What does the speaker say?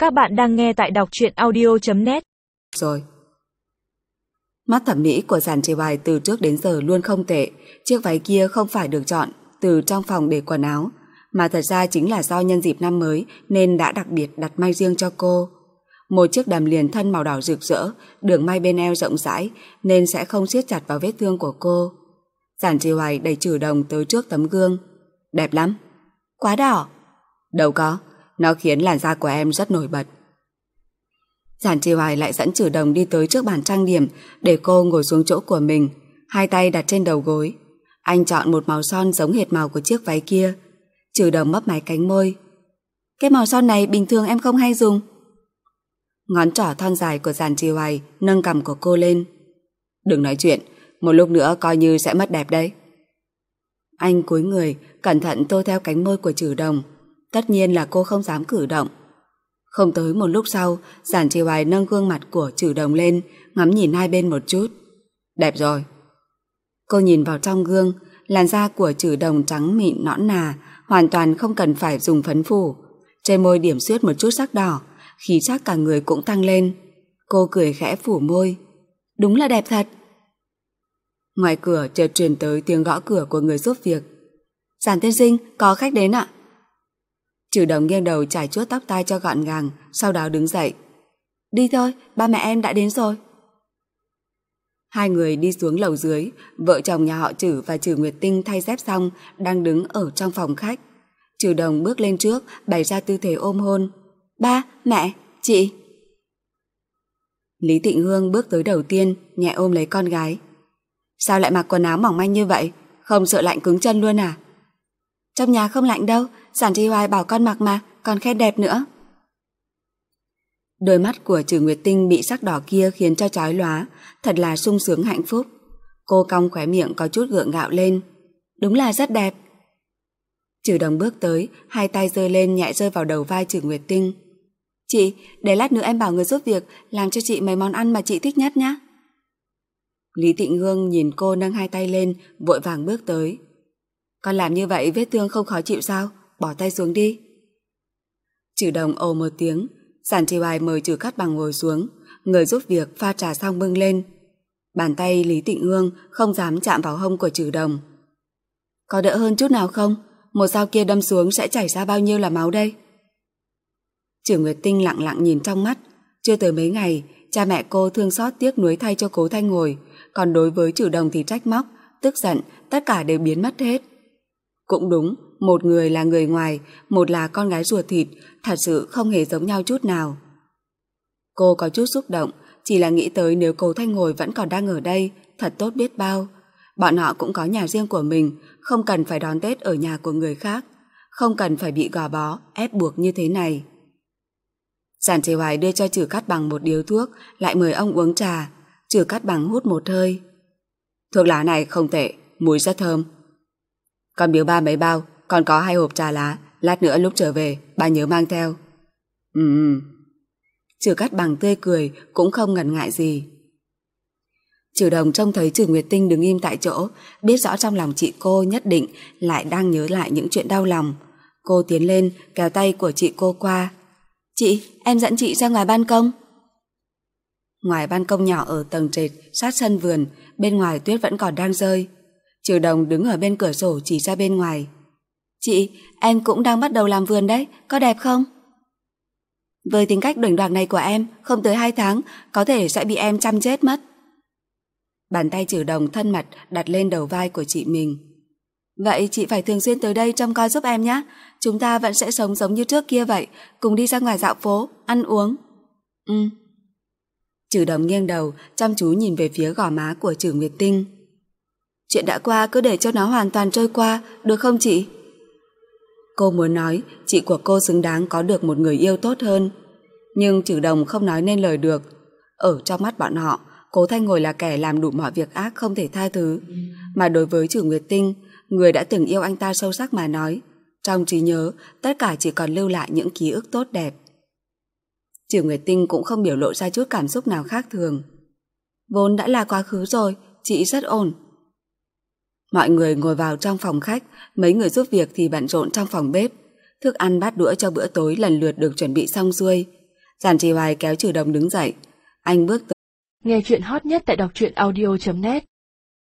Các bạn đang nghe tại đọc truyện audio.net. Rồi. Mắt thẩm mỹ của Giản Trì Hoài từ trước đến giờ luôn không tệ. Chiếc váy kia không phải được chọn từ trong phòng để quần áo, mà thật ra chính là do nhân dịp năm mới nên đã đặc biệt đặt may riêng cho cô. Một chiếc đầm liền thân màu đỏ rực rỡ, đường may bên eo rộng rãi nên sẽ không siết chặt vào vết thương của cô. Giản Trì Hoài đẩy Trừ Đồng tới trước tấm gương. Đẹp lắm. Quá đỏ. Đâu có, nó khiến làn da của em rất nổi bật. Giản Trì Hoài lại dẫn Trừ Đồng đi tới trước bàn trang điểm để cô ngồi xuống chỗ của mình, hai tay đặt trên đầu gối. Anh chọn một màu son giống hệt màu của chiếc váy kia. Trừ Đồng mấp máy cánh môi. Cái màu son này bình thường em không hay dùng. Ngón trỏ thon dài của Giản Trì Hoài nâng cằm của cô lên. Đừng nói chuyện, một lúc nữa coi như sẽ mất đẹp đấy. Anh cúi người, cẩn thận tô theo cánh môi của Trừ Đồng. Tất nhiên là cô không dám cử động. Không tới một lúc sau, Giản Trì Hoài nâng gương mặt của Trừ Đồng lên, ngắm nhìn hai bên một chút. Đẹp rồi. Cô nhìn vào trong gương, làn da của Trừ Đồng trắng mịn nõn nà, hoàn toàn không cần phải dùng phấn phủ. Trên môi điểm xuyết một chút sắc đỏ, khí chất cả người cũng tăng lên. Cô cười khẽ phủ môi. Đúng là đẹp thật. Ngoài cửa chợt truyền tới tiếng gõ cửa của người giúp việc. Giản tiên sinh, có khách đến ạ. Trừ Đồng nghiêng đầu chải chuốt tóc tai cho gọn gàng, sau đó đứng dậy. Đi thôi, ba mẹ em đã đến rồi. Hai người đi xuống lầu dưới, vợ chồng nhà họ Trừ và Trừ Nguyệt Tinh thay dép xong đang đứng ở trong phòng khách. Trừ Đồng bước lên trước, bày ra tư thế ôm hôn. Ba, mẹ, chị. Lý Tịnh Hương bước tới đầu tiên, nhẹ ôm lấy con gái. Sao lại mặc quần áo mỏng manh như vậy? Không sợ lạnh cứng chân luôn à? Trong nhà không lạnh đâu, Giản Trì Hoài bảo con mặc mà, còn khen đẹp nữa. Đôi mắt của Trừ Nguyệt Tinh bị sắc đỏ kia khiến cho chói lóa, thật là sung sướng hạnh phúc. Cô cong khóe miệng có chút gượng gạo lên. Đúng là rất đẹp. Trừ Đồng bước tới, hai tay giơ lên nhẹ rơi vào đầu vai Trừ Nguyệt Tinh. Chị, để lát nữa em bảo người giúp việc làm cho chị mấy món ăn mà chị thích nhất nhé. Lý Tịnh Hương nhìn cô nâng hai tay lên, vội vàng bước tới. Con làm như vậy vết thương không khó chịu sao? Bỏ tay xuống đi. Trừ Đồng ồ một tiếng. Giản Trì Hoài mời Trừ Cát Bằng ngồi xuống. Người giúp việc pha trà xong bưng lên. Bàn tay Lý Tịnh Hương không dám chạm vào hông của Trừ Đồng. Có đỡ hơn chút nào không? Một dao kia đâm xuống sẽ chảy ra bao nhiêu là máu đây? Trừ Nguyệt Tinh lặng lặng nhìn trong mắt. Chưa tới mấy ngày, cha mẹ cô thương xót tiếc nuối thay cho Cố Thanh Ngồi, còn đối với Trừ Đồng thì trách móc, tức giận, tất cả đều biến mất hết. Cũng đúng, một người là người ngoài, một là con gái ruột thịt, thật sự không hề giống nhau chút nào. Cô có chút xúc động, chỉ là nghĩ tới nếu Cố Thanh Ngồi vẫn còn đang ở đây, thật tốt biết bao. Bọn họ cũng có nhà riêng của mình, không cần phải đón Tết ở nhà của người khác, không cần phải bị gò bó, ép buộc như thế này. Giản Trì Hoài đưa cho Trừ Cát Bằng một điếu thuốc, lại mời ông uống trà. Trừ Cát Bằng hút một hơi. Thuốc lá này không tệ, mùi rất thơm. Con biếu ba mấy bao, còn có 2 hộp trà lá, lát nữa lúc trở về, ba nhớ mang theo. Trừ Cát Bằng tươi cười, cũng không ngần ngại gì. Trừ Đồng trông thấy Trừ Nguyệt Tinh đứng im tại chỗ, biết rõ trong lòng chị cô nhất định lại đang nhớ lại những chuyện đau lòng. Cô tiến lên, kéo tay của chị cô qua. Chị, em dẫn chị ra ngoài ban công. Ngoài ban công nhỏ ở tầng trệt, sát sân vườn, bên ngoài tuyết vẫn còn đang rơi. Trừ Đồng đứng ở bên cửa sổ chỉ ra bên ngoài. Chị, em cũng đang bắt đầu làm vườn đấy, có đẹp không? Với tính cách đuổi đoạt này của em, không tới 2 tháng, có thể sẽ bị em chăm chết mất. Bàn tay Trừ Đồng thân mật đặt lên đầu vai của chị mình. Vậy chị phải thường xuyên tới đây trông coi giúp em nhé. Chúng ta vẫn sẽ sống giống như trước kia vậy, cùng đi ra ngoài dạo phố, ăn uống. Trừ Đồng nghiêng đầu, chăm chú nhìn về phía gò má của Trừ Nguyệt Tinh. Chuyện đã qua cứ để cho nó hoàn toàn trôi qua, được không chị? Cô muốn nói chị của cô xứng đáng có được một người yêu tốt hơn, nhưng Trừ Đồng không nói nên lời được. Ở trong mắt bọn họ, Cố Thanh Ngồi là kẻ làm đủ mọi việc ác không thể tha thứ, mà đối với Trừ Nguyệt Tinh, người đã từng yêu anh ta sâu sắc mà nói, trong trí nhớ tất cả chỉ còn lưu lại những ký ức tốt đẹp. Trừ Nguyệt Tinh cũng không biểu lộ ra chút cảm xúc nào khác thường. Vốn đã là quá khứ rồi, chị rất ổn. Mọi người ngồi vào trong phòng khách, mấy người giúp việc thì bận rộn trong phòng bếp. Thức ăn bát đũa cho bữa tối lần lượt được chuẩn bị xong xuôi. Giản Trì Hoài kéo Trừ Đồng đứng dậy. Anh bước tới. Nghe chuyện hot nhất tại đọc truyện audio.net